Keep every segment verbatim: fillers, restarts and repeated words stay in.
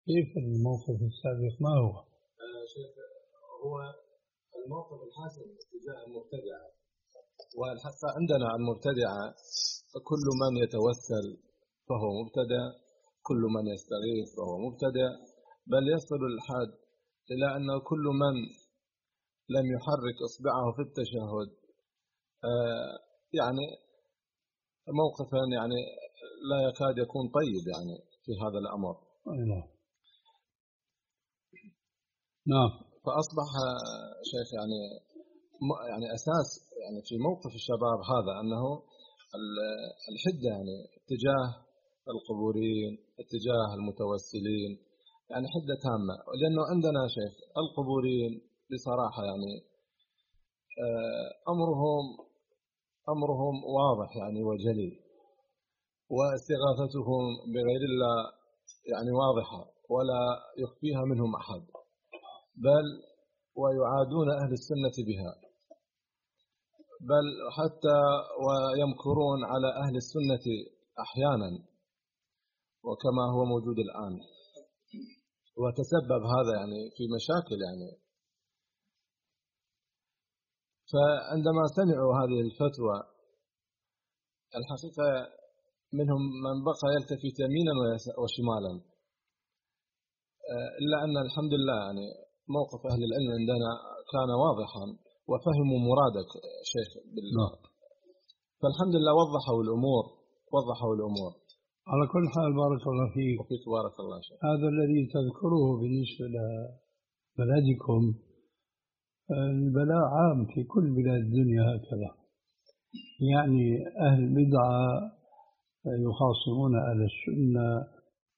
كيف الموقف السابق ما هو؟ آه شيخ، هو الموقف الحاسم تجاه المبتدعة، وحتى عندنا المبتدعة كل من يتوسل فهو مبتدع، كل من يستغيث فهو مبتدع، بل يصل الحد إلى أن كل من لم يحرك إصبعه في التشهد آه يعني موقفا يعني لا يكاد يكون طيب يعني في هذا الأمر. نعم نعم. فأصبح شيخ يعني يعني أساس يعني في موقف الشباب هذا أنه الحدة يعني اتجاه القبوريين، اتجاه المتوسلين، يعني حدة تامة. لأنه عندنا شيخ القبوريين بصراحة يعني أمرهم أمرهم واضح يعني وجلي، واستغاثتهم بغير الله يعني واضحة ولا يخفيها منهم أحد، بل ويعادون أهل السنة بها، بل حتى ويمكرون على أهل السنة أحيانا، وكما هو موجود الآن. وتسبب هذا يعني في مشاكل يعني. فعندما سمعوا هذه الفتوى الحقيقة منهم من بقى يلتفت يمينا وشمالا، إلا أن الحمد لله يعني موقف أهل العلم عندنا كان واضحا وفهموا مرادك شيخ بالله. فالحمد لله وضحوا الأمور وضحوا الأمور. على كل حال بارك الله فيك. وفيك بارك الله شيخ. هذا الذي تذكره بالنسبة لبلدكم، البلاء عام في كل بلاد الدنيا هكذا، يعني أهل البدعة يخاصمون أهل السنة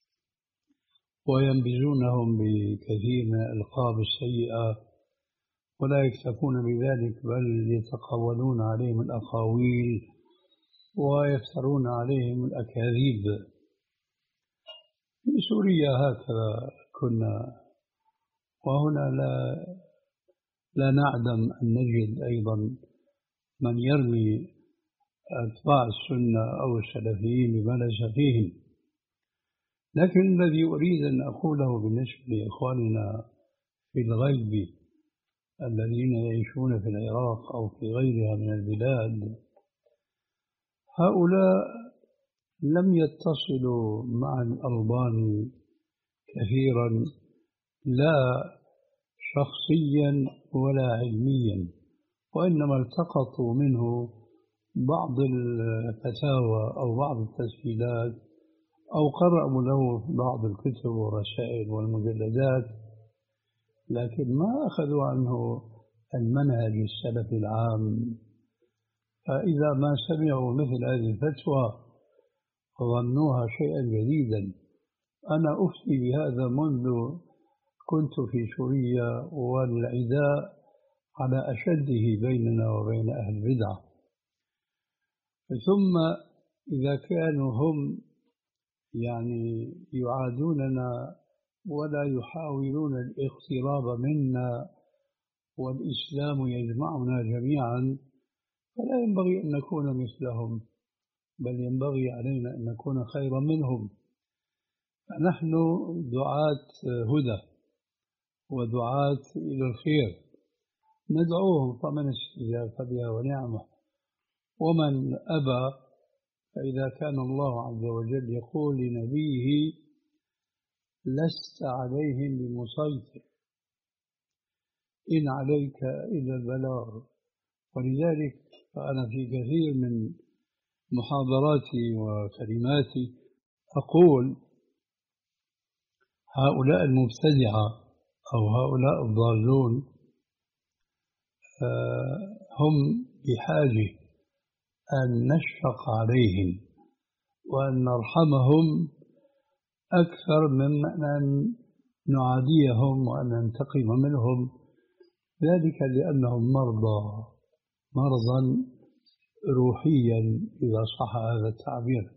وينبذونهم بكثير من الألقاب السيئة، ولا يكتفون بذلك بل يتقولون عليهم الأقاويل ويفترون عليهم الأكاذيب. في سوريا هكذا كنا، وهنا لا لا نعدم أن نجد أيضا من يرمي أتباع السنة أو السلفيين بما ليس فيهم. لكن الذي أريد أن أقوله بالنسبة لإخواننا في الغيب الذين يعيشون في العراق أو في غيرها من البلاد، هؤلاء لم يتصلوا مع الألباني كثيرا، لا شخصيا ولا علميا، وإنما التقطوا منه بعض الفتاوى أو بعض التسجيلات أو قرأوا له بعض الكتب والرسائل والمجلدات، لكن ما أخذوا عنه المنهج السلفي العام. فإذا ما سمعوا مثل هذه الفتوى ظنوها شيئا جديدا. أنا أفتي بهذا منذ كنت في سوريا، والعداء على أشده بيننا وبين أهل البدعة. ثم إذا كانوا هم يعني يعادوننا ولا يحاولون الاقتراب منا والإسلام يجمعنا جميعا، فلا ينبغي أن نكون مثلهم، بل ينبغي علينا أن نكون خيرا منهم. نحن دعاة هدى ودعاة إلى الخير، ندعوهم، فمن استجاب فبها ونعمة، ومن أبى فإذا كان الله عز وجل يقول لنبيه لست عليهم بمسيطر إن عليك إلا البلاغ. ولذلك فأنا في كثير من محاضراتي وكلماتي أقول هؤلاء المبتدعة أو هؤلاء الضالون هم بحاجة أن نشفق عليهم وأن نرحمهم أكثر من أن نعاديهم وأن ننتقم منهم، ذلك لأنهم مرضى مرضا روحيا إذا صح هذا التعبير.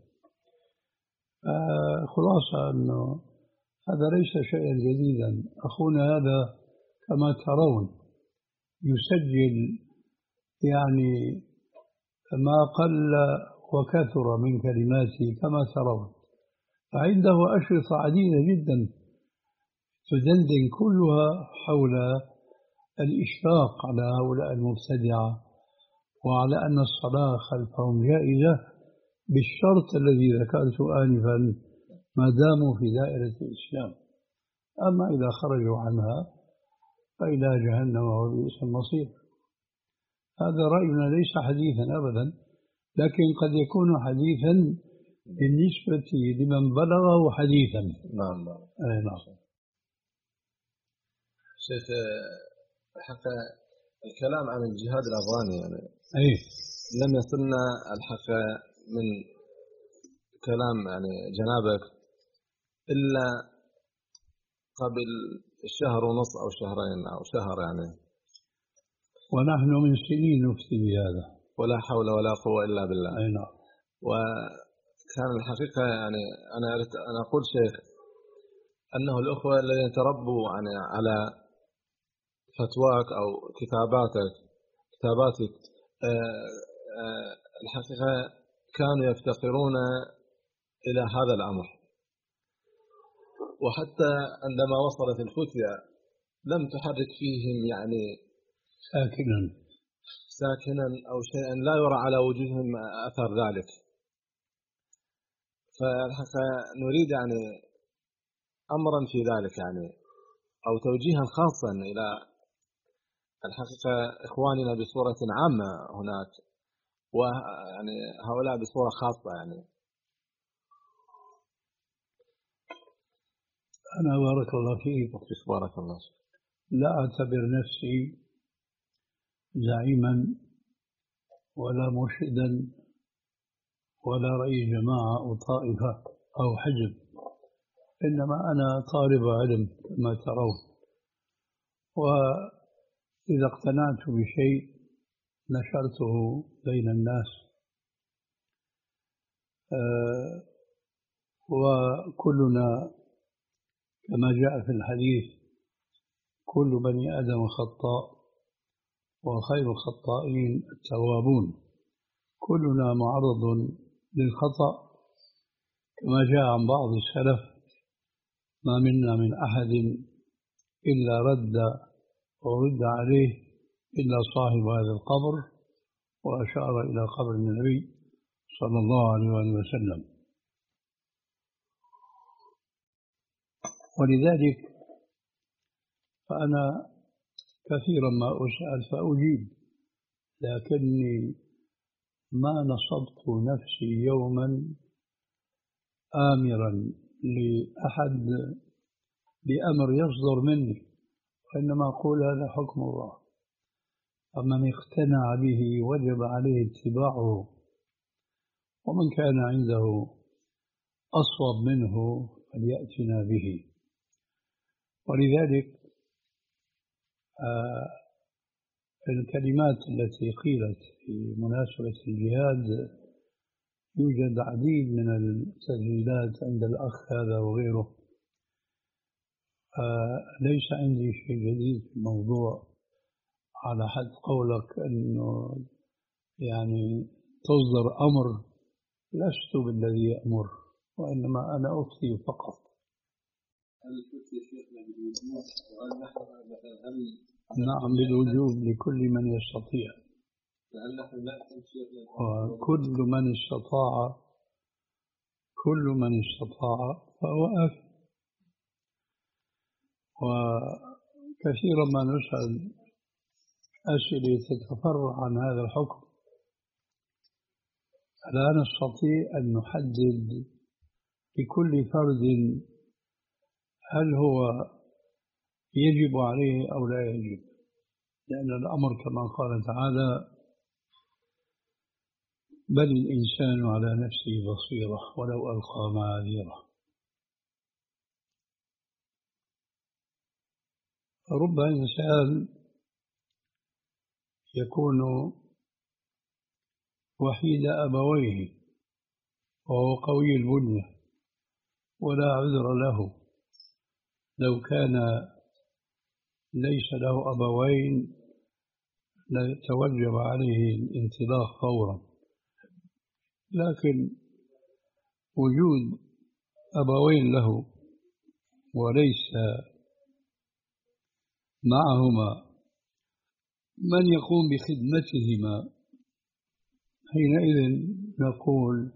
خلاصة أنه هذا ليس شيئا جديدا. أخونا هذا كما ترون يسجل يعني ما قل وكثر من كلماته كما ترون، فعنده أشرطة عديدة جدا تدندن كلها حول الإشفاق على هؤلاء المبتدعة وعلى أن الصلاة خلفهم جائزة بالشرط الذي ذكرته آنفا ما داموا في دائرة الإسلام. أما إذا خرجوا عنها فإلى جهنم وبئس المصير. هذا رأينا ليس حديثا أبدا، لكن قد يكون حديثا بالنسبة لمن بلغه حديثا. نعم أي نعم. شيخ حتى الكلام عن الجهاد الأفغاني يعني أي لم يصلنا الحق من كلام يعني جنابك إلا قبل الشهر ونص أو شهرين أو شهر يعني، ونحن من سنين نفتي بهذا ولا حول ولا قوة إلا بالله. أي نعم. وكان الحقيقة يعني أنا أردت أن أقول شيخ أنه الأخوة الذين تربوا يعني على فتواك أو كتاباتك كتاباتك آه آه الحقيقة كانوا يفتقرون إلى هذا الأمر، وحتى عندما وصلت الفتية لم تحرك فيهم يعني ساكنا ساكنا أو شيئا لا يرى على وجوههم أثر ذلك. فالحقيقة نريد يعني أمرا في ذلك يعني أو توجيها خاصا إلى الحقيقة إخواننا بصورة عامة هناك، ويعني هؤلاء بصورة خاصة. يعني أنا بارك الله فيك. بارك الله فيك. لا أعتبر نفسي زعيما ولا مرشدا ولا رئيس جماعة أو طائفة أو حزب، إنما أنا طالب علم كما ترون، وإذا اقتنعت بشيء نشرته بين الناس. أه وكلنا كما جاء في الحديث كل بني آدم خطاء وخير الخطائين التوابون. كلنا معرض للخطأ كما جاء عن بعض السلف: ما منا من أحد إلا رد ورد عليه إلا صاحب هذا القبر، وأشار إلى قبر النبي صلى الله عليه وسلم. ولذلك فأنا كثيرا ما أسأل فأجيب، لكني ما نصبت نفسي يوما آمرا لأحد بأمر يصدر مني، وإنما أقول هذا حكم الله، فمن اقتنع به وجب عليه اتباعه، ومن كان عنده أصوب منه فليأتنا به. ولذلك آه الكلمات التي قيلت في مناسبة الجهاد يوجد عديد من التسجيلات عند الأخ هذا وغيره. آه ليس عندي شيء جديد في الموضوع، على حد قولك أنه يعني تصدر أمر، لست بالذي يأمر، وإنما أنا أفتي فقط. هل الفتي شيخنا بالوجوب وهل نحن هل نعم بالوجوب لكل من يستطيع، هل نحن نأتي شيخنا وكل من استطاع كل من استطاع فهو آثم. وكثيرا ما نسأل أسئلة تتفرع عن هذا الحكم، لا نستطيع أن نحدد لكل فرد هل هو يجب عليه أو لا يجب، لأن الأمر كما قال تعالى: بل الإنسان على نفسه بصيرة ولو ألقى معاذيره. رب إنسان يكون وحيد أبويه وهو قوي البنية ولا عذر له، لو كان ليس له أبوين لتوجب عليه الانطلاق فورا، لكن وجود أبوين له وليس معهما من يقوم بخدمتهما، حينئذ نقول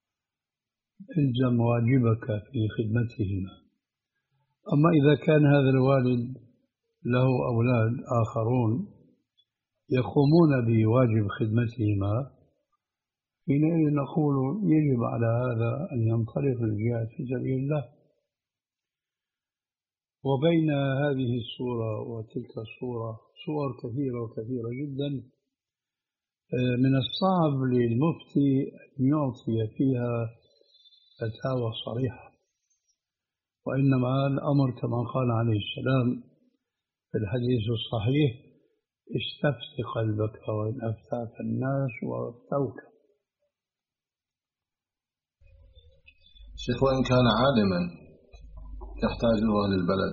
الزم واجبك في خدمتهما. أما إذا كان هذا الوالد له أولاد آخرون يقومون بواجب خدمتهما، حينئذ نقول يجب على هذا أن ينطلق الجهاد في سبيل الله. وبين هذه الصورة وتلك الصورة صور كثيرة وكثيرة جدا، من الصعب للمفتي أن يعطي فيها فتاوى صريحة، وإنما الأمر كما قال عليه السلام في الحديث الصحيح: استفتي قلبك وإن أفتاك الناس وأفتوك. شيخ، وإن كان عالما يحتاجه أهل البلد،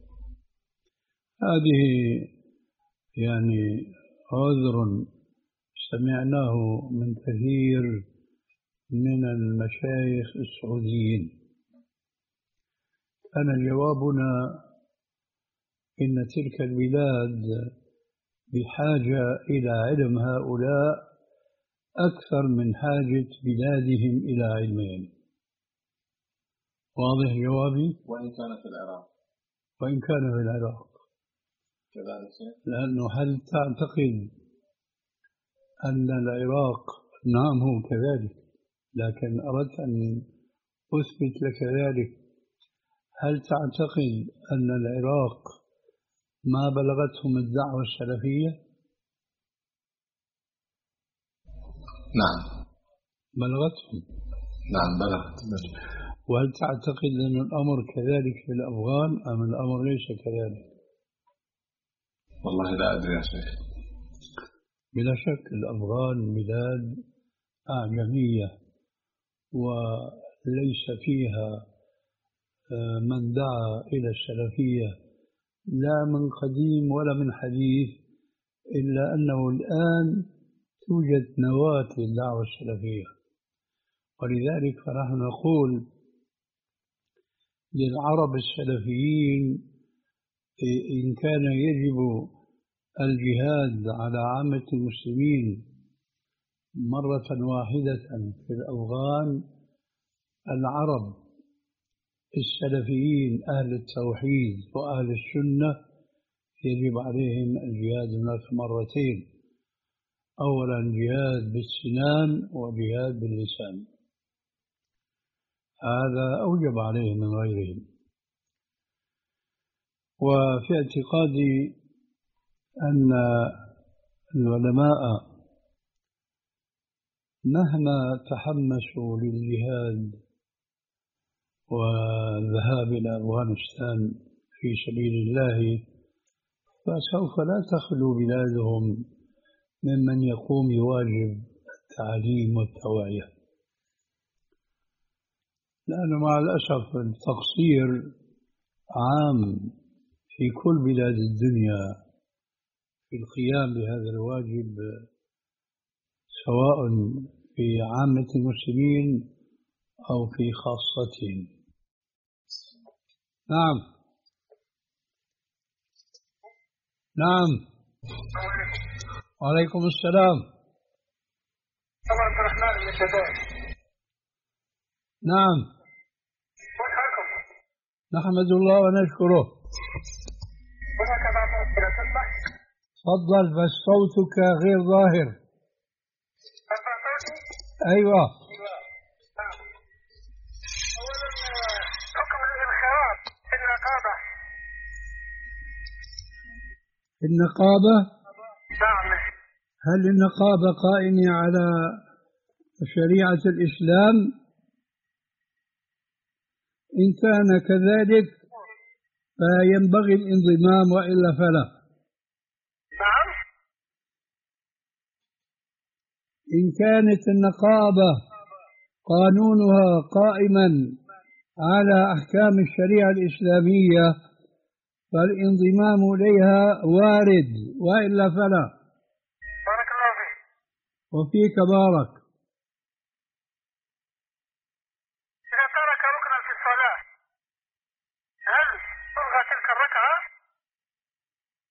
هذه يعني عذر سمعناه من كثير من المشايخ السعوديين. كان جوابنا إن تلك البلاد بحاجة إلى علم هؤلاء أكثر من حاجة بلادهم إلى علمهم. واضح جوابي؟ وإن كان في العراق وإن كان في العراق كذلك. لأنه هل تعتقد أن العراق، نعم هو كذلك، لكن أردت أن أثبت لك ذلك، هل تعتقد أن العراق ما بلغتهم الدعوة السلفية؟ نعم بلغتهم. نعم بلغت. وهل تعتقد أن الأمر كذلك في الأفغان أم الأمر ليس كذلك؟ والله لا أدري يا شيخ. بلا شك الأفغان بلاد أعجمية وليس فيها من دعا إلى السلفية لا من قديم ولا من حديث، إلا أنه الآن توجد نواة للدعوة السلفية. ولذلك فنحن نقول للعرب السلفيين إن كان يجب الجهاد على عامة المسلمين مرة واحدة في الأفغان، العرب السلفيين أهل التوحيد وأهل السنة يجب عليهم الجهاد هناك مرتين: أولا جهاد بالسنان وجهاد باللسان، هذا أوجب عليهم من غيرهم. وفي اعتقادي أن العلماء مهما تحمسوا للجهاد والذهاب إلى أفغانستان في سبيل الله فسوف لا تخلو بلادهم ممن يقوم بواجب التعليم والتوعية، لأنه مع الأسف التقصير عام في كل بلاد الدنيا في القيام بهذا الواجب، سواء في عامة المسلمين أو في خاصتهم. نعم نعم. وعليكم السلام. عبد الرحمن من الشباب. نعم. كيف حالكم؟ نحمد الله ونشكره. هناك بعض الأسئلة تسمح؟ تفضل، بس صوتك غير ظاهر. أرفع صوتي؟ أيوة. نعم. أولا حكم الانخراط في النقابة. النقابة؟ نعم. هل النقابة قائمة على شريعة الإسلام؟ إن كان كذلك فينبغي الانضمام وإلا فلا. نعم. إن كانت النقابة قانونها قائما على أحكام الشريعة الإسلامية فالانضمام إليها وارد، وإلا فلا. بارك الله فيك. وفيك بارك. إذا ترك ركنا في الصلاة هل تلغى تلك الركعة؟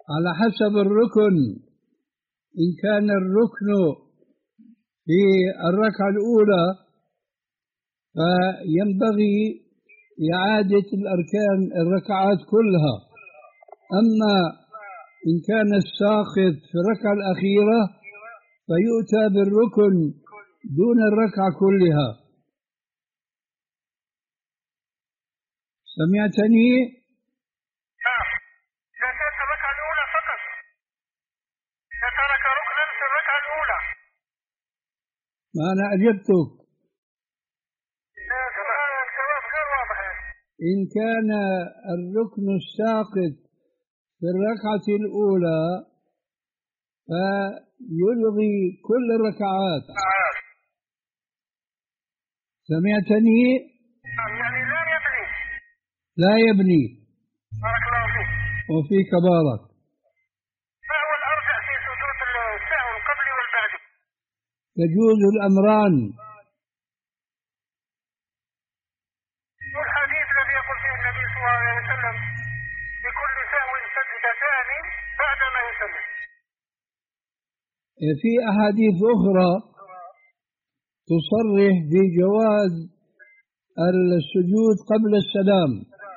على حسب الركن. إن كان الركن في الركعة الأولى فينبغي إعادة الأركان الركعات كلها. أما إن كان الساقط في الركعة الأخيرة فيؤتى بالركن دون الركعة كلها. سمعتني؟ نعم. إذا كانت الركعة الأولى فقط، إذا ترك ركنا في الركعة الأولى. ما أنا أجبتك. الجواب غير واضح. إن كان الركن الساقط في الركعة الأولى فيلغي كل الركعات. سمعتني؟ يعني لا يبني. لا يبني. بارك الله فيك. وفيك بارك. ما هو الأرجح في سجود السهو القبلي والبعدي؟ يجوز الأمران. والحديث الذي يقول فيه النبي صلى الله عليه وسلم بكل سهو سجدتان بعدما يسلم. في أحاديث أخرى تصرح بجواز السجود قبل السلام،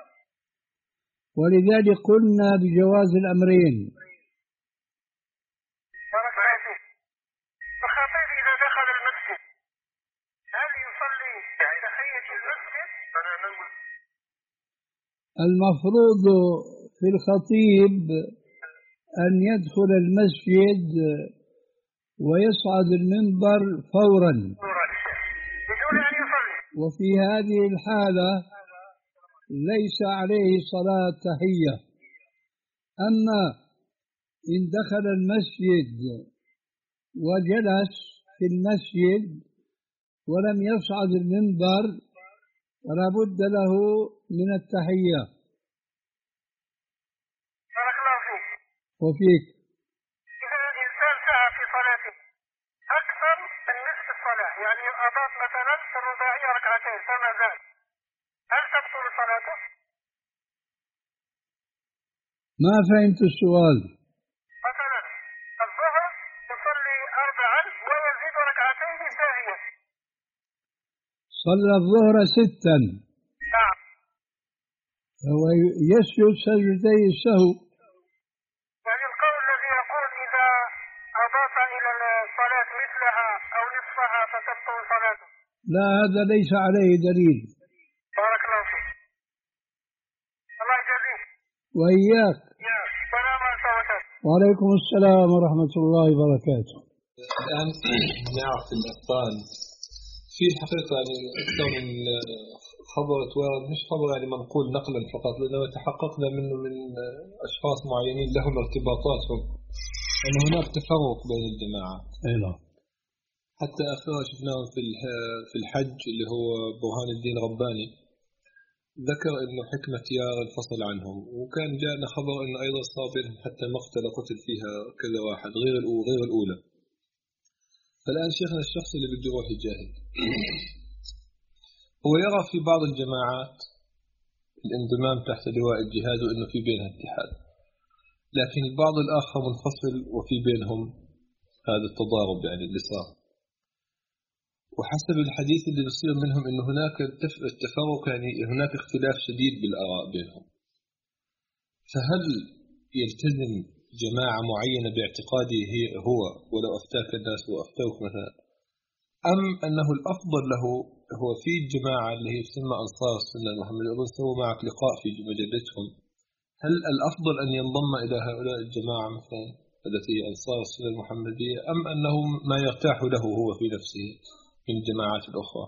ولذلك قلنا بجواز الأمرين. بارك الله فيك. الخطيب إذا دخل المسجد هل يصلي تحية المسجد؟ أنا نقول المفروض في الخطيب أن يدخل المسجد ويصعد المنبر فورا بدون أن يصلي. وفي هذه الحالة ليس عليه صلاة تحية. أما إن دخل المسجد وجلس في المسجد ولم يصعد المنبر فلا بد له من التحية. بارك الله فيك. وفيك. إذا الإنسان سعى في صلاته أكثر من نصف الصلاة، يعني أضاف مثلا في الرباعية ركعتين فما زال، هل تبطل صلاته؟ ما فهمت السؤال. مثلا الظهر يصلي أربعا ويزيد ركعتين ساهيا. صلى الظهر ستا نعم. هو يسجد سجدتي السهو. يعني القول الذي يقول إذا أضاف إلى الصلاة مثلها أو نصفها فتبطل صلاته. لا، هذا ليس عليه دليل. بارك الله فيك. الله يجزيك. وإياك. السلام عليكم. وعليكم السلام ورحمة الله وبركاته. الآن نعرف الأطفال في حقيقة يعني أكثر من خبر توارد، مش خبر يعني منقول نقلا فقط، لأنه تحققنا منه من أشخاص معينين لهم ارتباطاتهم أن هناك تفرق بين الجماعات. أي نعم. حتى أخيرا شفناه في في الحج اللي هو برهان الدين رباني ذكر إنه حكمة يار الفصل عنهم، وكان جاءنا خبر إنه أيضا صار بينهم حتى مقتل قتل فيها كذا واحد غير غير الأولى. فالآن شيخنا الشخص اللي بده يروح يجاهد هو يرى في بعض الجماعات الانضمام تحت لواء الجهاد وإنه في بينها اتحاد، لكن البعض الآخر منفصل وفي بينهم هذا التضارب يعني اللي صار. وحسب الحديث اللي بصير منهم إنه هناك التفرق يعني هناك اختلاف شديد بالآراء بينهم. فهل يلتزم جماعة معينة باعتقاده هو ولو أفتاك الناس وأفتوك مثلا، أم أنه الأفضل له هو في الجماعة اللي هي تسمى أنصار السنة المحمدية، أظن سووا معك لقاء في مجلتهم، هل الأفضل أن ينضم إلى هؤلاء الجماعة مثلا التي هي أنصار السنة المحمدية، أم أنه ما يرتاح له هو في نفسه من الجماعات الأخرى؟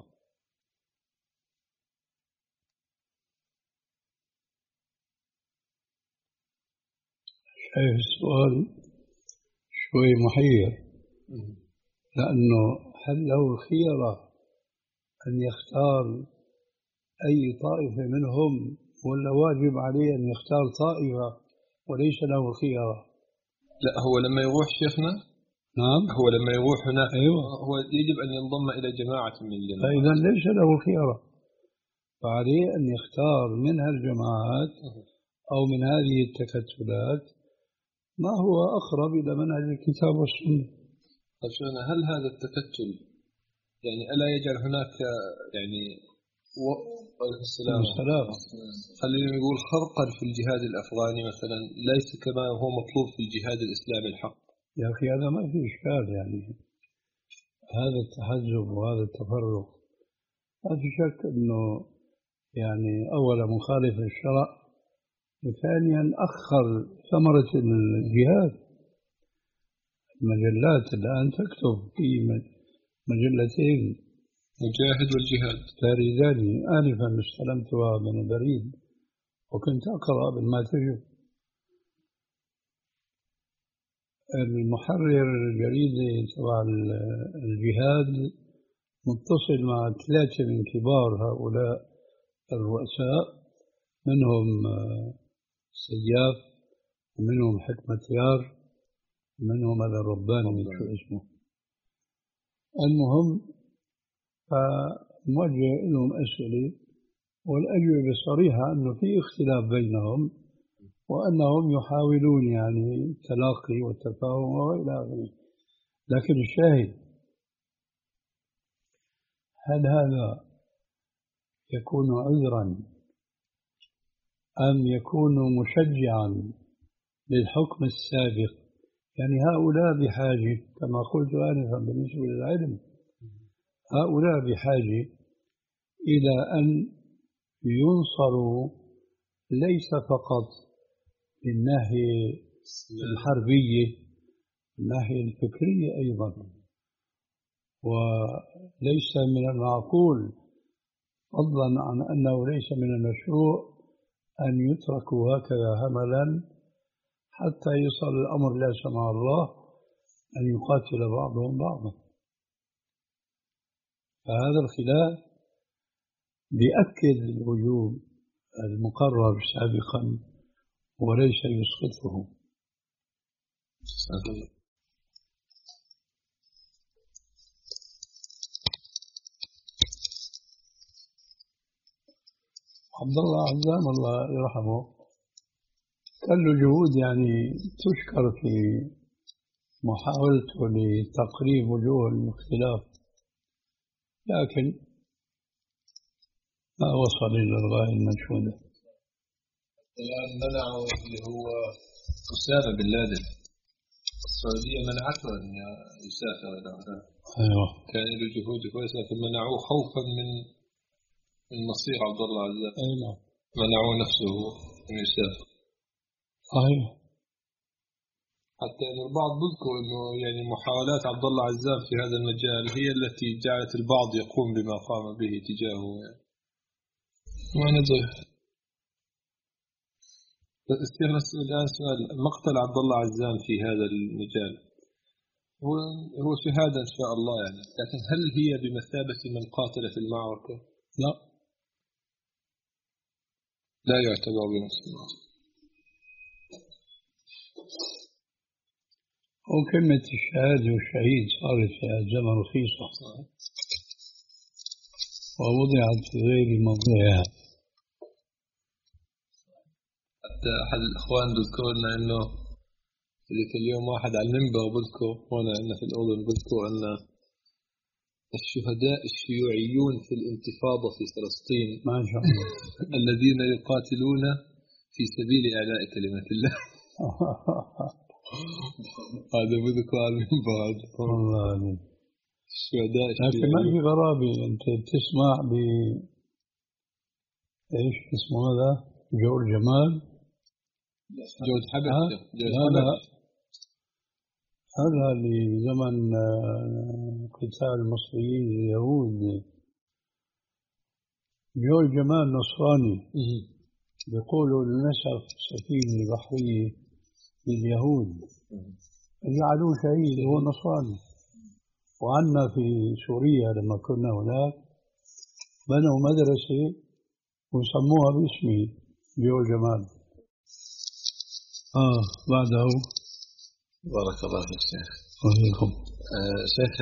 شايف السؤال شوي محير، لأنه هل له خيرة أن يختار أي طائفة منهم، ولا واجب عليه أن يختار طائفة وليس له خيرة؟ لا، هو لما يروح شيخنا نعم هو لما يروح هناك أيوة. هو يجب أن ينضم إلى جماعة من الجماعات، فإذا ليس له خيرة، فعليه أن يختار من هالجماعات أو من هذه التكتلات ما هو أقرب إلى منهج الكتاب والسنة. طيب شو هل هذا التكتل يعني ألا يجعل هناك يعني وعليكم السلام السلام خلينا نقول خرقا في الجهاد الأفغاني مثلا ليس كما هو مطلوب في الجهاد الإسلامي الحق؟ يا أخي هذا ما في إشكال، يعني هذا التحزب وهذا التفرق ما في شك أنه يعني أولا مخالف للشرع، وثانيا أخر ثمرة الجهاد. المجلات الآن تكتب في مجلتين، مجاهد والجهاد تاريخان. آنفا استلمتها من البريد وكنت أقرأ بالما تجب. المحرر الجريدة تبع الجهاد متصل مع ثلاثة من كبار هؤلاء الرؤساء، منهم سياف ومنهم حكمة يار ومنهم هذا الرباني شو اسمه. المهم فموجه لهم أسئلة والأجوبة صريحة أنه في اختلاف بينهم وأنهم يحاولون يعني التلاقي والتفاهم وإلى آخره. لكن الشاهد، هل هذا يكون عذرا أم يكون مشجعا للحكم السابق؟ يعني هؤلاء بحاجة كما قلت آنفا بالنسبة للعلم، هؤلاء بحاجة إلى أن ينصروا ليس فقط من الناحية الحربية، من الناحية الفكرية أيضا. وليس من المعقول فضلا عن أنه ليس من المشروع أن يتركوا هكذا هملا حتى يصل الأمر لا سمح الله أن يقاتل بعضهم بعضا. فهذا الخلاف بيأكد الوجوب المقرر سابقا وليس يسقطه. عبد الله عزام الله يرحمه كان له جهود يعني تشكر في محاولته لتقريب وجوه الاختلاف، لكن ما وصل إلى الغاية المنشودة. الآن منعوا اللي هو أسامة بن لادن، السعودية منعته أن يسافر إلى هناك. أيوه. كان له جهود كويسة لكن منعوه خوفا من من مصير عبد الله عزام. أيوه. منعوه نفسه أن يسافر. أيوه. حتى أن البعض يذكر أنه يعني محاولات عبد الله عزام في هذا المجال هي التي جعلت البعض يقوم بما قام به تجاهه. يعني ما ندري. الآن سؤال مقتل عبد الله عزام في هذا المجال هو هو شهادة إن شاء الله يعني، لكن هل هي بمثابة من قاتل في المعركة؟ لا، لا يعتبر بنفسه. وكلمة الشهادة والشهيد صارت في الزمن رخيصة ووضعت في غير موضعها. حتى أحد الأخوان بذكر لنا إنه ذيك اليوم واحد على المنبر بذكر هنا إن في الأردن بذكر أن الشهداء الشيوعيون في الانتفاضة في فلسطين ما شاء الله الذين يقاتلون في سبيل إعلاء كلمة الله. هذا بذكر على المنبر. والله الشهداء لكن ما في غرابة أنت تسمع ب إيش اسمه هذا جورج جمال جورج حبش. هذا هذا لزمن قتال المصريين اليهود. جورج جمال نصراني بيقولوا نسف سفينة بحرية لليهود جعلوه شهيد هو نصراني. وعنا في سوريا لما كنا هناك بنوا مدرسة وسموها باسمي جورج جمال. آه بعده بارك الله فيك شيخ. وفيكم. آه شيخ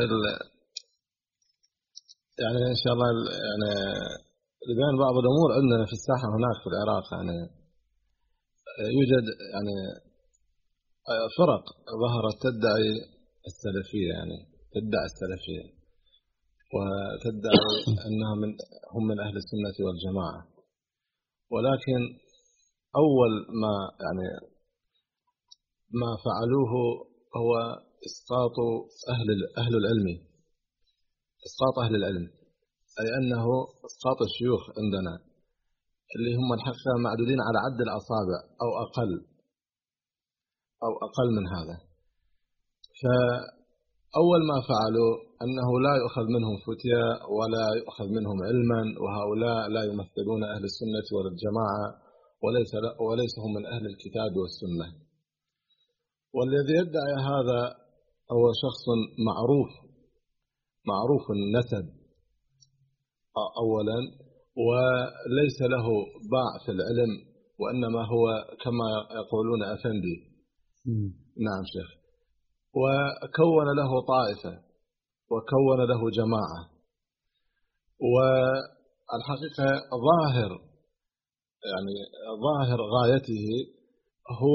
يعني إن شاء الله يعني لبيان بعض الأمور عندنا في الساحة هناك في العراق. يعني يوجد يعني فرق ظهرت تدعي السلفية، يعني تدعي السلفية وتدعي أنها من هم من أهل السنة والجماعة، ولكن أول ما يعني ما فعلوه هو إسقاط أهل أهل العلم، إسقاط أهل العلم، أي أنه إسقاط الشيوخ عندنا اللي هم الحقيقة معدودين على عد الأصابع أو أقل أو أقل من هذا. فأول ما فعلوا أنه لا يؤخذ منهم فتيا ولا يؤخذ منهم علما، وهؤلاء لا يمثلون أهل السنة والجماعة وليس وليس هم من أهل الكتاب والسنة. والذي يدعي هذا هو شخص معروف معروف النسب أولا، وليس له باع في العلم، وإنما هو كما يقولون أفندي. نعم شيخ. وكون له طائفة وكون له جماعة، والحقيقة ظاهر يعني ظاهر غايته هو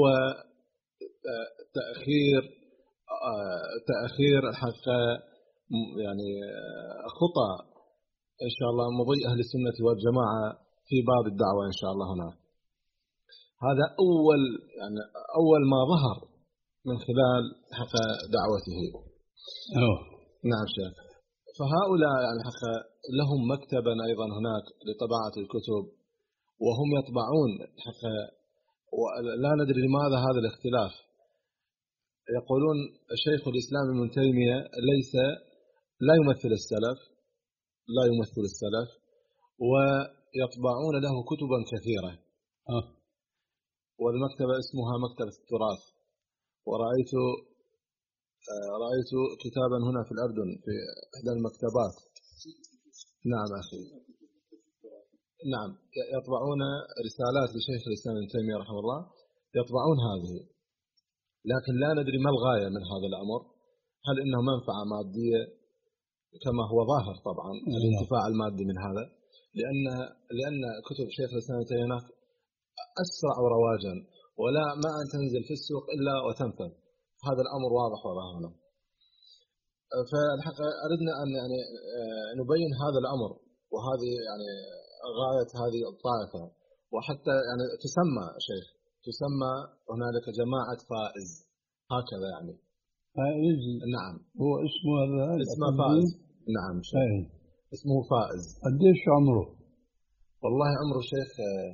تأخير تأخير الحقيقة يعني خطى إن شاء الله مضي أهل السنة والجماعة في باب الدعوة إن شاء الله هنا. هذا أول يعني أول ما ظهر من خلال حقا دعوته. أوه. نعم شيخ. فهؤلاء يعني حقا لهم مكتبا أيضا هناك لطباعة الكتب، وهم يطبعون حقا، ولا ندري لماذا هذا الاختلاف. يقولون شيخ الإسلام ابن تيمية ليس لا يمثل السلف لا يمثل السلف ويطبعون له كتبا كثيرة. أه. والمكتبة اسمها مكتبة التراث. ورأيت رأيت كتابا هنا في الأردن في إحدى المكتبات. نعم أخي. نعم يطبعون رسالات لشيخ الإسلام ابن تيمية رحمه الله، يطبعون هذه، لكن لا ندري ما الغاية من هذا الأمر. هل إنه منفعة مادية كما هو ظاهر طبعا الانتفاع المادي من هذا، لأن لأن كتب شيخ الإسلام ابن تيمية أسرع رواجا، ولا ما أن تنزل في السوق إلا وتنفذ. هذا الأمر واضح وظاهر. فالحقيقة أردنا أن يعني نبين هذا الأمر، وهذه يعني غاية هذه الطائفة. وحتى يعني تسمى شيخ تسمى هنالك جماعة فائز هكذا يعني. فائز. نعم. هو اسمه هذا. اسمه فائز. نعم شيخ. فائز. اسمه فائز. قديش عمره؟ والله عمره شيخ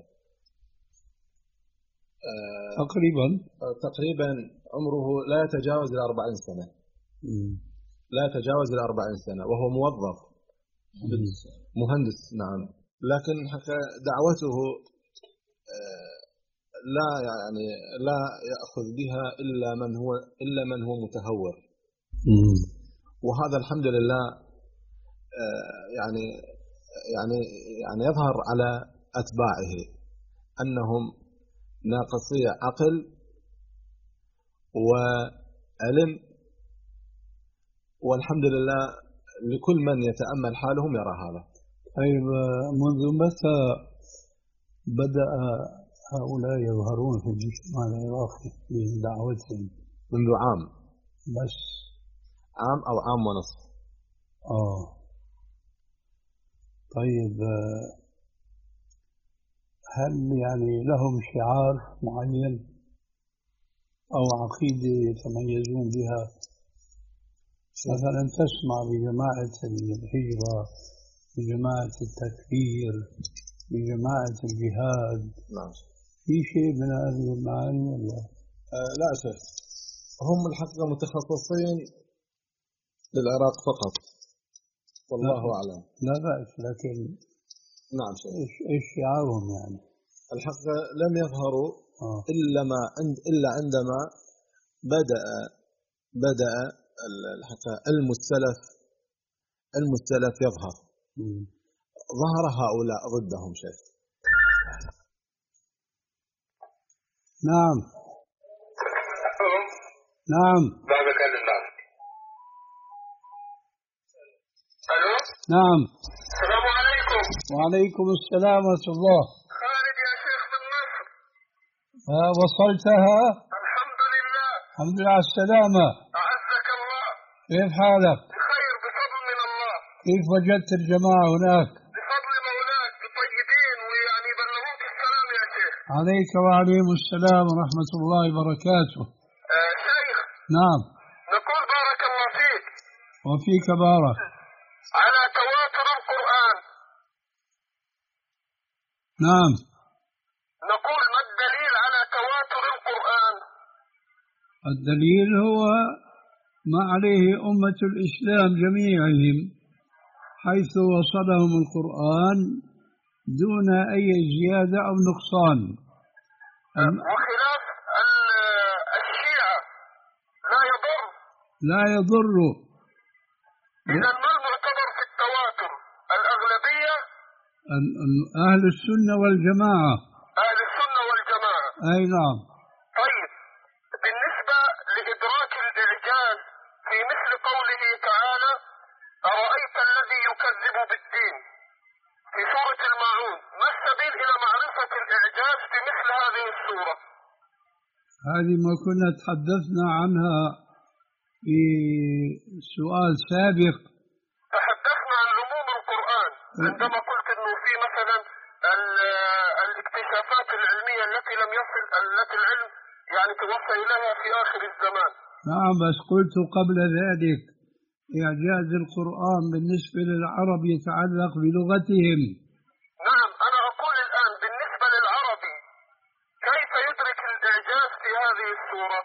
تقريبا تقريبا عمره لا يتجاوز الأربعين سنة. م. لا يتجاوز الأربعين سنة، وهو موظف مهندس. نعم. لكن دعوته لا يعني لا يأخذ بها إلا من هو إلا من هو متهور. م. وهذا الحمد لله يعني يعني يعني يظهر على أتباعه أنهم ناقصي عقل وعلم، والحمد لله لكل من يتأمل حالهم يرى هذا. طيب منذ متى بدأ هؤلاء يظهرون في المجتمع العراقي بدعوتهم؟ منذ عام بس. عام أو عام ونصف. آه طيب هل يعني لهم شعار معين أو عقيدة يتميزون بها؟ مثلا تسمع بجماعة الهجرة، بجماعة التكفير، بجماعة الجهاد. نعم. في شيء من هذه المعاني ولا؟ آه لا شيء. هم الحقيقة متخصصين للعراق فقط، والله أعلم. لا بأس، لكن نعم شيء. إيش إيش شعارهم يعني؟ الحقيقة لم يظهروا آه. إلا ما عند إلا عندما بدأ بدأ الحقيقة علم السلف علم السلف يظهر. م. ظهر هؤلاء ضدهم شيخ. نعم. نعم. بابك الإسلام. ألو. نعم. السلام عليكم. وعليكم السلام ورحمة الله. خالد يا شيخ من مصر. آه وصلتها؟ الحمد لله. الحمد لله على السلامة. أعزك الله. كيف حالك؟ بخير بفضل من الله. كيف وجدت الجماعة هناك؟ بفضل مولاك طيبين ويعني بلغوك السلام يا شيخ. عليك وعليهم السلام ورحمة الله وبركاته. آه شيخ. نعم. نقول بارك الله فيك. وفيك بارك. على تواتر القرآن. نعم. نقول ما الدليل على تواتر القرآن؟ الدليل هو ما عليه أمة الإسلام جميعهم، حيث وصلهم القرآن دون أي زيادة أو نقصان. وخلاف الشيعة لا يضر. لا يضر. إذا ما المعتبر في التواتر؟ الأغلبية؟ أهل السنة والجماعة. أهل السنة والجماعة. أي نعم. طيب بالنسبة لإدراك الإعجاز في مثل قوله تعالى أرأيت الذي يكذب بالدين في سورة الماعون، ما السبيل إلى معرفة الإعجاز في مثل هذه السورة؟ هذه ما كنا تحدثنا عنها في سؤال سابق. تحدثنا عن عموم القرآن عندما قلت أنه في مثلا الاكتشافات العلمية التي لم يصل التي العلم يعني توصل إليها في آخر الزمان. نعم، بس قلت قبل ذلك إعجاز القرآن بالنسبة للعرب يتعلق بلغتهم. نعم، أنا أقول الآن بالنسبة للعربي كيف يدرك الإعجاز في هذه السورة؟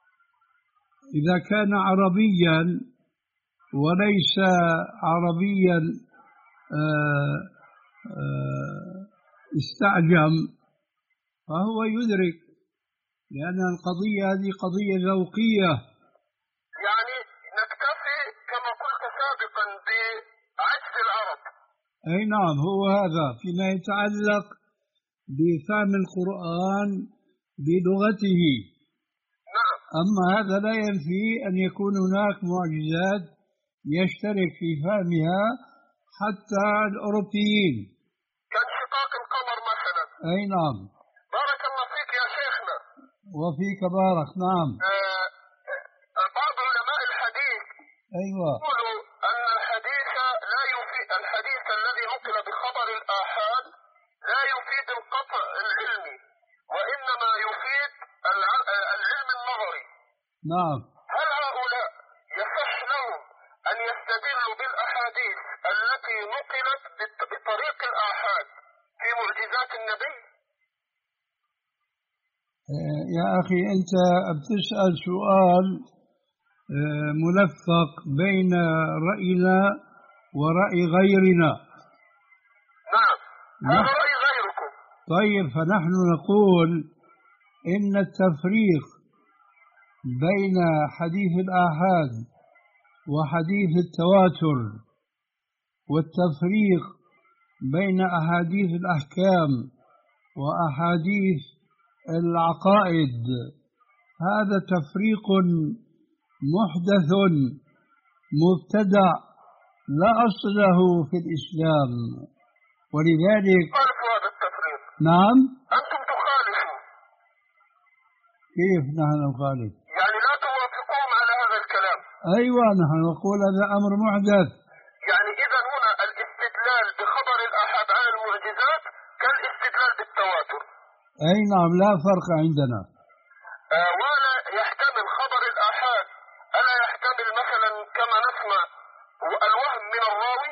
إذا كان عربيا وليس عربيا آآ آآ استعجم فهو يدرك، لأن القضية هذه قضية ذوقية. يعني نكتفي كما قلت سابقا بعجز العرب. أي نعم، هو هذا فيما يتعلق بفهم القرآن بلغته. نعم. أما هذا لا ينفي أن يكون هناك معجزات يشترك في فهمها حتى الأوروبيين، كانشقاق القمر مثلا. أي نعم. بارك الله فيك يا شيخنا. وفيك بارك. نعم. آه بعض علماء الحديث أيوة يقولوا أن الحديث لا يفيد، الحديث الذي نقل بخبر الآحاد لا يفيد القطع العلمي، وإنما يفيد العلم النظري. نعم. هل هؤلاء يصح لهم أن يستدلوا بالأحاديث التي نقلت بطريق الآحاد في معجزات النبي؟ يا أخي أنت بتسأل سؤال ملفق بين رأينا ورأي غيرنا. نعم، هذا رأي غيركم. طيب، فنحن نقول إن التفريق بين حديث الآحاد وحديث التواتر والتفريق بين أحاديث الأحكام وأحاديث العقائد هذا تفريق محدث مبتدع لا أصل له في الإسلام، ولذلك خالفوا هذا التفريق. نعم. أنتم تخالفوا. كيف نحن نخالف؟ يعني لا توافقون على هذا الكلام. أيوة، نحن نقول هذا أمر محدث. يعني إذا هنا الاستدلال بخبر الآحاد عن المعجزات كالاستدلال بالتواتر. أي نعم، لا فرق عندنا. آه ولا يحتمل خبر الآحاد، ألا يحتمل مثلا كما نسمع الوهم من الراوي؟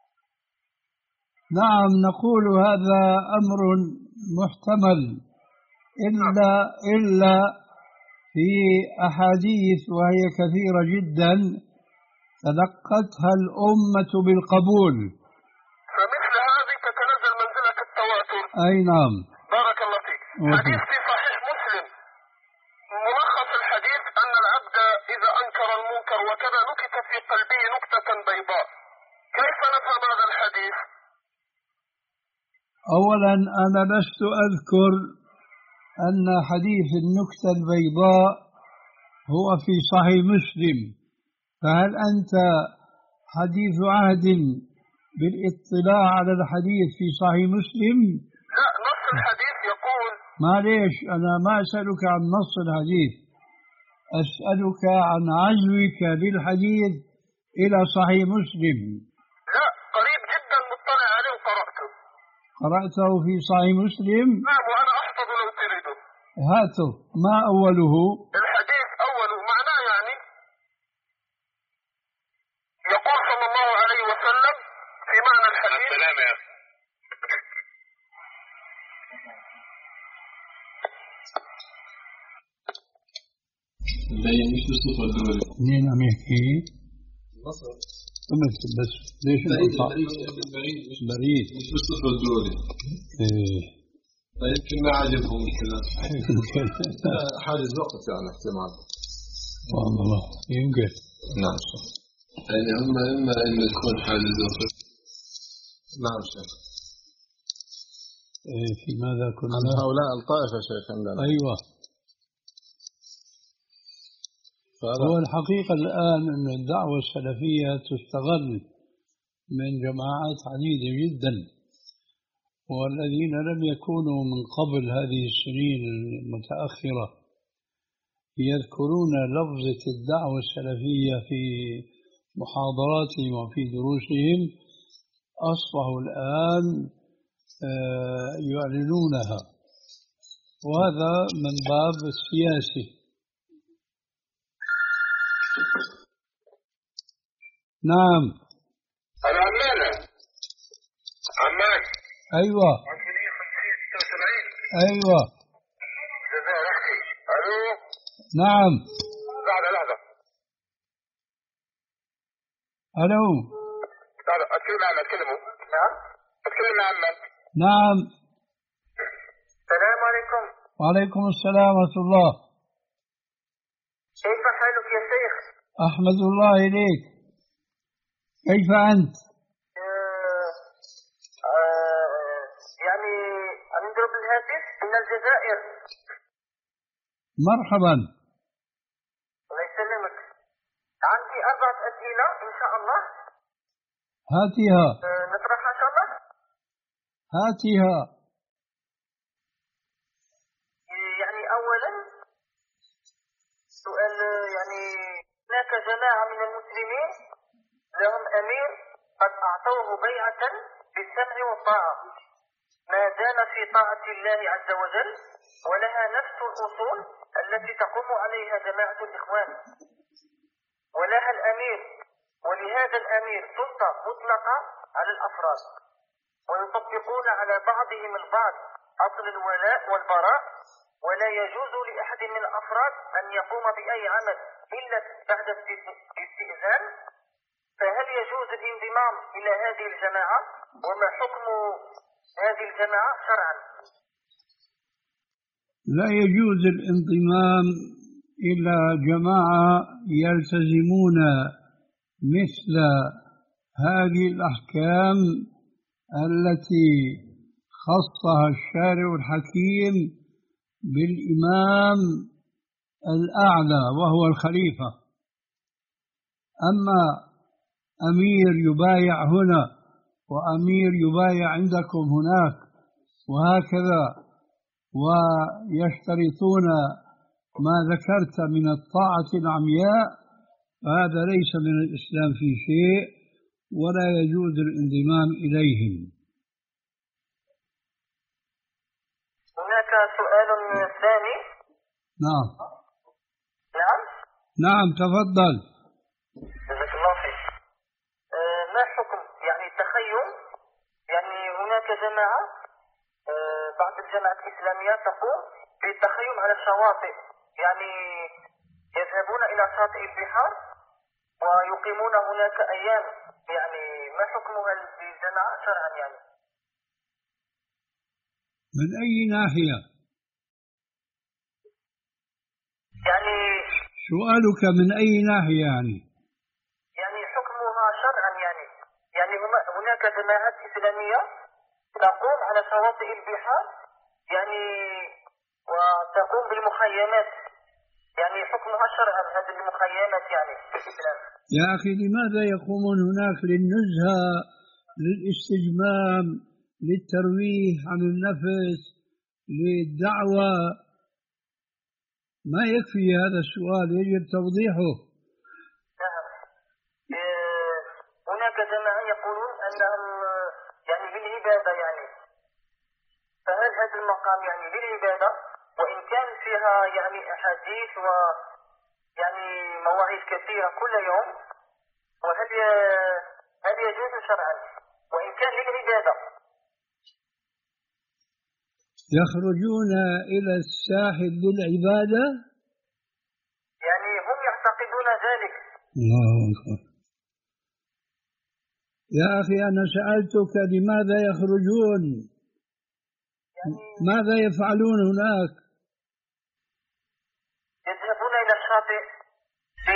نعم، نقول هذا أمر محتمل، إلا إلا في أحاديث وهي كثيرة جدا تلقتها الأمة بالقبول، فمثل هذه تتنزل منزلة التواتر. أي نعم. بارك الله فيك. حديث في صحيح مسلم ملخص الحديث أن العبد إذا أنكر المنكر وكذا نكت في قلبه نكتة بيضاء، كيف نفهم هذا الحديث؟ أولا أنا لست أذكر أن حديث النكتة البيضاء هو في صحيح مسلم، فهل أنت حديث عهد بالاطلاع على الحديث في صحيح مسلم؟ لا، نص الحديث يقول. معليش، أنا ما أسألك عن نص الحديث، أسألك عن عزوك للحديث إلى صحيح مسلم. لا، قريب جدا مطلع عليه وقرأته. قرأته في صحيح مسلم؟ نعم، وأنا أحفظ لو تريده. هاته. ما أوله؟ الحديث أوله معناه يعني يقول صلى الله عليه وسلم في معنى الحديث. السلام يا أخي. لا مش بالصفة الدولية. مين عم يحكي؟ مصر. مثل بس ليش القطع؟ بريد مش بريد مش بالصفة الدولية. إيه. يمكن ما عجبهم الكلام. حاجز وقت يعني احتمال. والله يمكن. نعم. يعني أما إما أن يكون حاجز وقت. نعم شيخ. إيه في ماذا كنا؟ عن هؤلاء الطائفة شيخ عندنا. أيوة. هو الحقيقة الآن أن الدعوة السلفية تستغل من جماعات عديدة جدا، والذين لم يكونوا من قبل هذه السنين المتأخرة يذكرون لفظة الدعوة السلفية في محاضراتهم وفي دروسهم أصبحوا الآن يعلنونها، وهذا من باب السياسي. نعم. أنا عمانة. عمان. أيوة. أيوة. ألو. نعم. لحظة لحظة. ألو. أتكلم عن أتكلمه. نعم. أتكلم مع عمان. نعم. السلام عليكم. وعليكم السلام ورحمة الله. كيف حالك يا شيخ؟ أحمد الله إليك. كيف أنت؟ آه آه يعني أنضرب الهاتف من الجزائر. مرحبا. الله يسلمك. عندي أربعة أسئلة إن شاء الله. هاتيها. آه نطرحها إن شاء الله. هاتيها. يعني أولا سؤال، يعني هناك جماعة من المسلمين لهم أمير قد أعطوه بيعة بالسمع والطاعة ما دام في طاعة الله عز وجل، ولها نفس الأصول التي تقوم عليها جماعة الإخوان، ولها الأمير، ولهذا الأمير سلطة مطلقة على الأفراد، ويطبقون على بعضهم البعض أصل الولاء والبراء، ولا يجوز لأحد من الأفراد أن يقوم بأي عمل إلا بعد استئذان. فهل يجوز الانضمام إلى هذه الجماعة؟ وما حكم هذه الجماعة شرعا؟ لا يجوز الانضمام إلى جماعة يلتزمون مثل هذه الأحكام التي خصها الشارع الحكيم بالإمام الأعلى وهو الخليفة. أما أمير يبايع هنا وأمير يبايع عندكم هناك وهكذا، ويشترطون ما ذكرت من الطاعة العمياء، فهذا ليس من الإسلام في شيء، ولا يجوز الانضمام إليهم. هناك سؤال ثاني. نعم. نعم. نعم تفضل. جزاك الله خير. آه ما حكم يعني التخيم؟ يعني هناك جماعة، آه بعض الجماعات الإسلامية تقوم بالتخيم على الشواطئ، يعني يذهبون إلى شاطئ البحار ويقيمون هناك أيام، يعني ما حكم هذه الجماعة شرعا؟ يعني من أي ناحية؟ يعني سؤالك من أي ناحية يعني؟ يعني حكمها شرعا، يعني يعني هناك جماعات إسلامية تقوم على شواطئ البحار يعني وتقوم بالمخيمات، يعني حكمها شرعا هذه المخيمات يعني في الإسلام. يا أخي لماذا يقومون هناك للنزهة، للاستجمام، للترويح عن النفس، للدعوة؟ ما يكفي هذا السؤال، يجب توضيحه. نعم. هناك جماعة يقولون أنهم يعني للعبادة، يعني فهل هذا المقام يعني للعبادة وإن كان فيها يعني أحاديث و يعني مواعيد كثيرة كل يوم، وهل هل يجوز شرعا وإن كان للعبادة؟ يخرجون إلى الساحل للعبادة؟ يعني هم يعتقدون ذلك. الله أكبر. يا أخي أنا سألتك لماذا يخرجون؟ يعني ماذا يفعلون هناك؟ يذهبون إلى الشاطئ في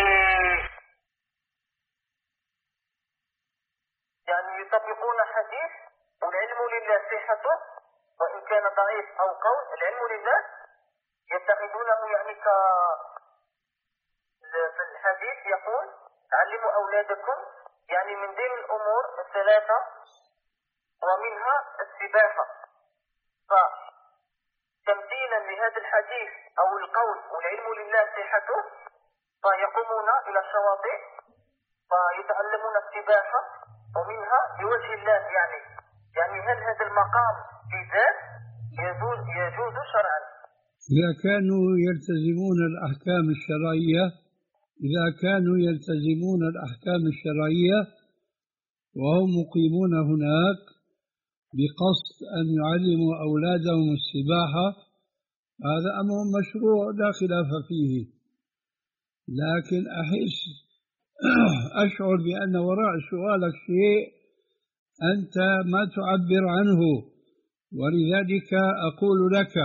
يعني يطبقون حديث والعلم لله صحته وإن كان ضعيف أو قول، العلم لله يتخذونه يعني ك في الحديث يقول علموا أولادكم يعني من ضمن الأمور الثلاثة ومنها السباحة، فتمثيلا لهذا الحديث أو القول والعلم لله صحته فيقومون إلى الشواطئ فيتعلمون السباحة ومنها لوجه الله. يعني يعني هل هذا المقام في ذات يجوز يجوز شرعا؟ إذا كانوا يلتزمون الأحكام الشرعية إذا كانوا يلتزمون الأحكام الشرعية وهم مقيمون هناك بقصد أن يعلموا أولادهم السباحة، هذا أمر مشروع لا خلاف فيه. لكن أحس أشعر بأن وراء سؤالك شيء أنت ما تعبر عنه، ولذلك أقول لك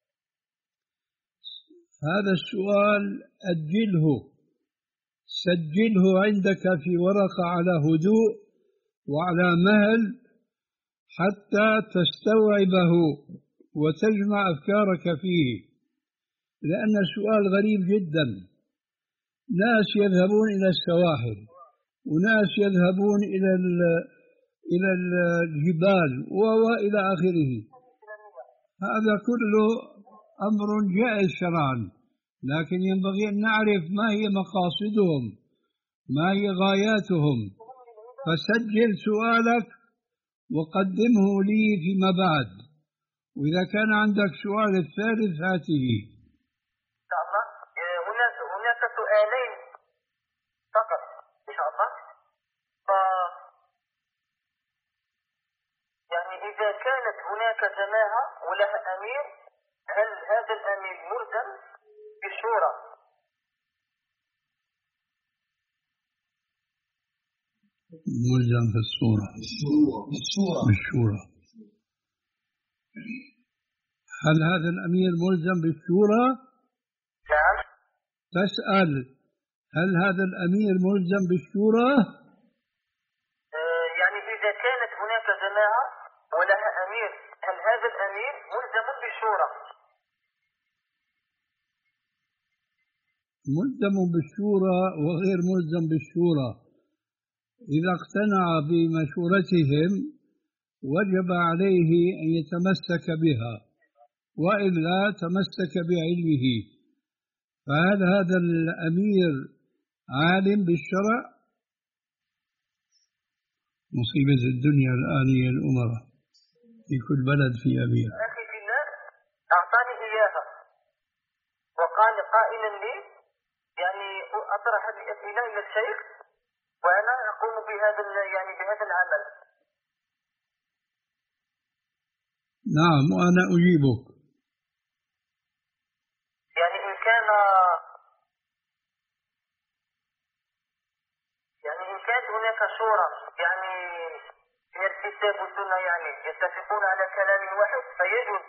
هذا السؤال أجله، سجله عندك في ورقة على هدوء وعلى مهل حتى تستوعبه وتجمع أفكارك فيه، لأن السؤال غريب جدا. ناس يذهبون إلى السواحل وناس يذهبون إلى إلى الجبال وإلى آخره، هذا كله أمر جائز شرعا، لكن ينبغي أن نعرف ما هي مقاصدهم، ما هي غاياتهم. فسجل سؤالك وقدمه لي فيما بعد، وإذا كان عندك سؤال الثالث هاته. إن شاء الله. هناك هناك سؤالين فقط إن شاء الله. ف يعني إذا كانت هناك جماعة ولها أمير، هل هذا الأمير ملزم بالشورى؟ ملزم في الصورة بالشورى. هل هذا الأمير ملزم بالشورى؟ نعم. تسأل هل هذا الأمير ملزم بالشورى؟ آه يعني إذا كانت هناك جماعة ولها أمير، هل هذا الأمير ملزم بالشورى؟ ملزم بالشورى وغير ملزم بالشورى. إذا اقتنع بمشورتهم وجب عليه أن يتمسك بها، وإلا تمسك بعلمه. فهل هذا الأمير عالم بالشرع؟ مصيبة الدنيا الآن هي الأمراء، في كل بلد في أمير. أخي في الله أعطاني إياها وقال قائلا لي يعني أطرح الأسئلة إلى الشيخ وأنا أقوم بهذا يعني بهذا العمل. نعم وأنا أجيبك. يعني إن كان يعني إن كانت هناك شورى يعني من الكتاب والسنة يعني يتفقون على كلام واحد فيجوز.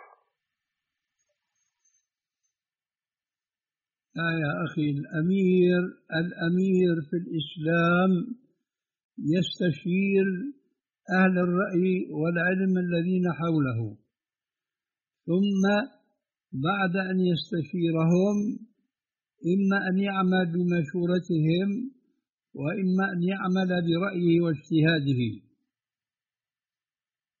لا يا أخي، الأمير الأمير في الإسلام يستشير أهل الرأي والعلم الذين حوله، ثم بعد أن يستشيرهم إما أن يعمل بمشورتهم وإما أن يعمل برأيه واجتهاده.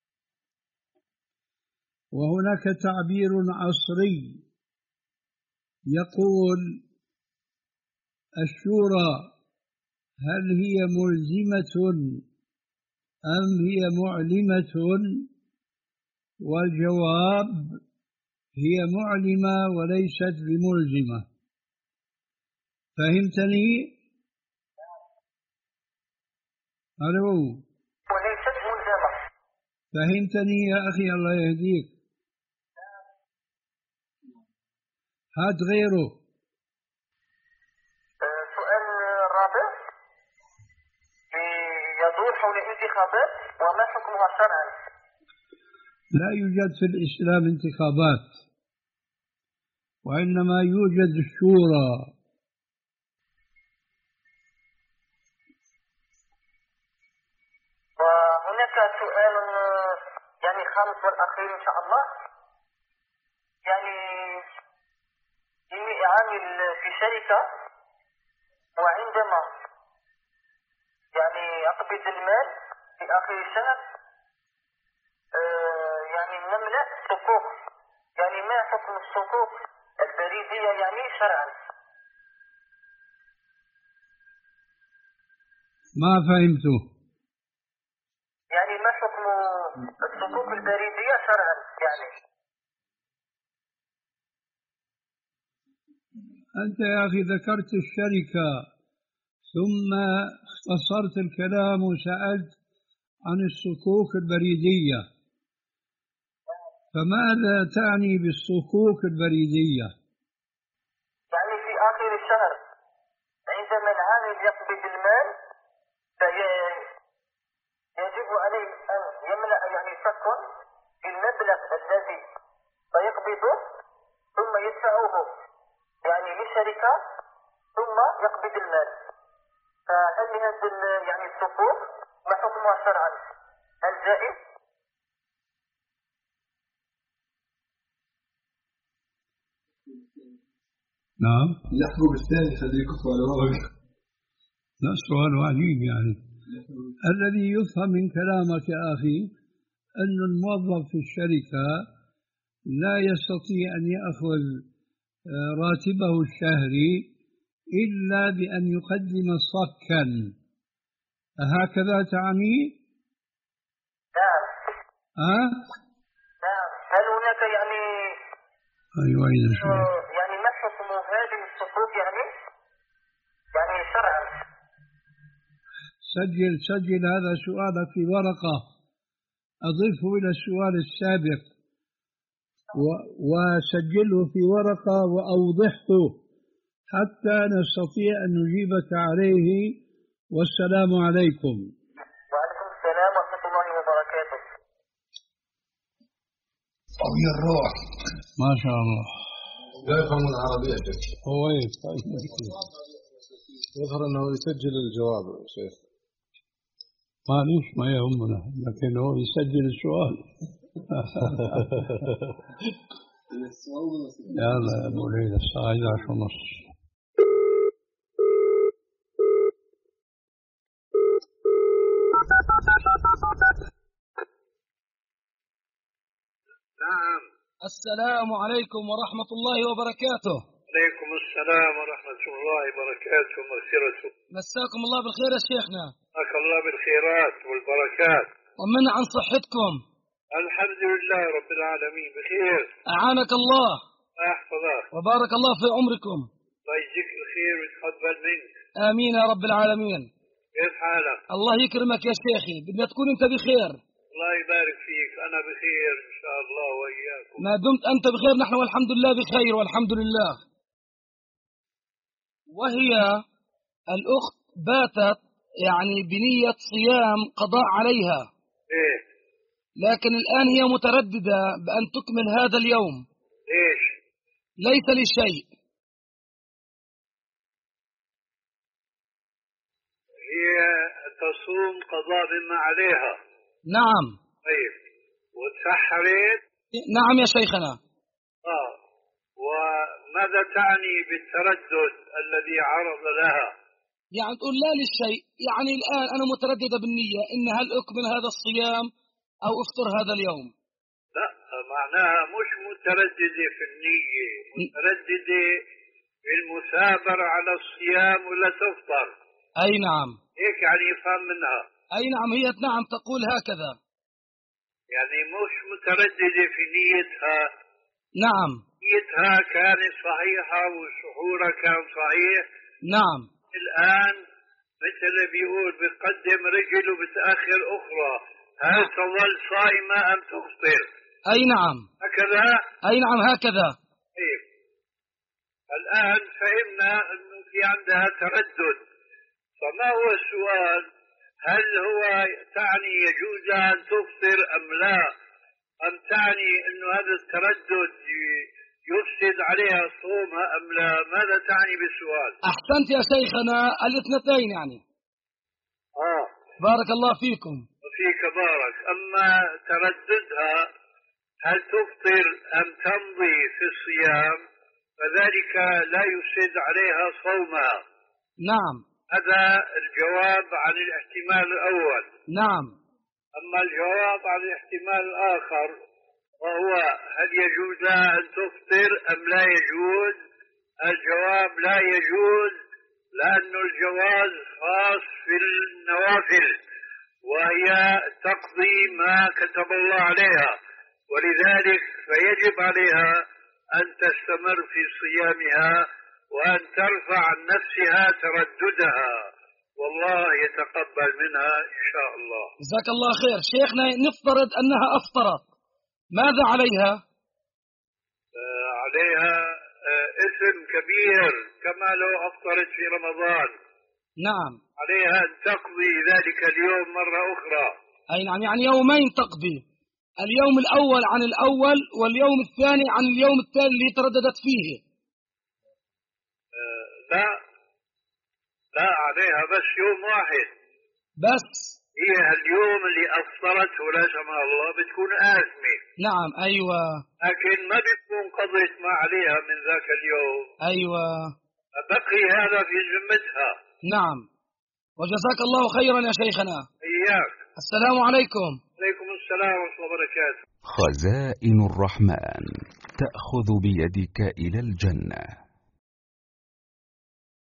وهناك تعبير عصري يقول الشورى هل هي ملزمة أم هي معلمة؟ والجواب هي معلمة وليست بملزمة. فهمتني؟ ألو؟ وليست ملزمة. فهمتني يا أخي الله يهديك. هات غيره. سؤال رابع يدور حول الانتخابات وما حكمها شرعا. لا يوجد في الإسلام انتخابات، وإنما يوجد الشورى. وهناك سؤال يعني خامس والأخير إن شاء الله. يعني إني أعمل في شركة، وعندما يعني أقبض المال في آخر الشهر آه يعني نملأ صكوك. يعني ما حكم الصكوك البريدية يعني شرعا؟ ما فهمته. يعني ما حكم الصكوك البريدية شرعا يعني؟ أنت يا أخي ذكرت الشركة ثم اختصرت الكلام وسألت عن الصكوك البريدية، فماذا تعني بالصكوك البريدية؟ يعني في آخر الشهر عندما العامل يقبض المال فيجب عليه أن يملأ يعني صك بالمبلغ الذي سيقبضه ثم يدفعه يعني للشركة ثم يقبض المال. فهل هذا يعني الصكوك ما حكمها شرعا؟ هل جائز؟ نعم. يحكم الثاني خليكم على ورقة. لا سؤال عجيب يعني. الذي يفهم من كلامك يا أخي أن الموظف في الشركة لا يستطيع أن يأخذ راتبه الشهري إلا بأن يقدم صكا، هكذا تعني؟ نعم. أه؟ نعم. هل هناك يعني أيوة يعني ما حكم هذه الصكوك يعني يعني شرعا؟ سجل سجل هذا سؤالك في ورقة، أضفه إلى السؤال السابق وسجله في ورقة وأوضحه حتى نستطيع أن نجيبك عليه. والسلام عليكم. وعليكم السلام ورحمة الله وبركاته. قوي الروح ما شاء الله. لا يفهم العربية شيخ. هو ايه يظهر أنه يسجل الجواب شيخ. معليش ما يهمنا، لكن هو يسجل السؤال. يلا يا أبو ليلى الساعة إحدى عشر ونص. نعم. السلام عليكم ورحمة الله وبركاته. عليكم السلام ورحمة الله وبركاته ومغفرته. مساكم الله بالخير يا شيخنا. مساك الله بالخيرات والبركات. ومن عن صحتكم؟ الحمد لله رب العالمين بخير. أعانك الله. أحفظك. وبارك الله في عمركم. الله يجزيك الخير ويتقبل منك. آمين يا رب العالمين. كيف حالك؟ الله يكرمك يا شيخي، بدنا تكون أنت بخير. الله يبارك فيك، أنا بخير إن شاء الله وإياكم. ما دمت أنت بخير نحن والحمد لله بخير والحمد لله. وهي الأخت باتت يعني بنية صيام قضاء عليها. إيه؟ لكن الآن هي مترددة بأن تكمل هذا اليوم. ليش؟ ليس لشيء. هي تصوم قضاء مما عليها. نعم. طيب وتسحرت؟ نعم يا شيخنا. آه. وماذا تعني بالتردد الذي عرض لها؟ يعني تقول لا للشيء، يعني الآن أنا مترددة بالنية إن هل أكمل هذا الصيام أو أفطر هذا اليوم. لا، ما معناها مش مترددة في النية، مترددة في المثابرة على الصيام ولا تفطر. أي نعم. هيك يعني يفهم منها. أي نعم، هي نعم تقول هكذا. يعني مش مترددة في نيتها. نعم. نيتها كانت صحيحة وسحورها كان صحيح. نعم. الآن مثل اللي بيقول بتقدم رجل وبتأخر أخرى، هل تظل صائمة أم تفطر؟ أي نعم. هكذا؟ أي نعم هكذا. طيب. الآن فهمنا أنه في عندها تردد، فما هو السؤال؟ هل هو تعني يجوز أن تفطر أم لا؟ أم تعني أنه هذا التردد يفسد عليها صومها أم لا؟ ماذا تعني بالسؤال؟ أحسنت يا شيخنا، الاثنتين يعني. آه. بارك الله فيكم. وفيك بارك. أما ترددها هل تفطر أم تمضي في الصيام فذلك لا يفسد عليها صومها. نعم. هذا الجواب عن الاحتمال الأول. نعم. أما الجواب عن الاحتمال الآخر وهو هل يجوز لها أن تفطر أم لا يجوز؟ الجواب لا يجوز، لأن الجواز خاص في النوافل وهي تقضي ما كتب الله عليها، ولذلك فيجب عليها أن تستمر في صيامها وأن ترفع عن نفسها ترددها، والله يتقبل منها إن شاء الله. جزاك الله خير. شيخنا نفترض أنها أفطرت، ماذا عليها؟ آه عليها آه إثم كبير كما لو أفطرت في رمضان. نعم. عليها أن تقضي ذلك اليوم مرة أخرى. أي نعم، يعني يومين تقضي، اليوم الأول عن الأول واليوم الثاني عن اليوم الثاني اللي ترددت فيه. آه لا لا، عليها بس يوم واحد بس. هي اليوم اللي أفطرته لا سمح الله بتكون آثمة. نعم. أيوة. لكن ما بتكون قضيت ما عليها من ذاك اليوم. أيوة. بقي هذا في ذمتها. نعم. وجزاك الله خيرا يا شيخنا. إياك. السلام عليكم. عليكم السلام ورحمة الله وبركاته. خزائن الرحمن تأخذ بيدك إلى الجنة.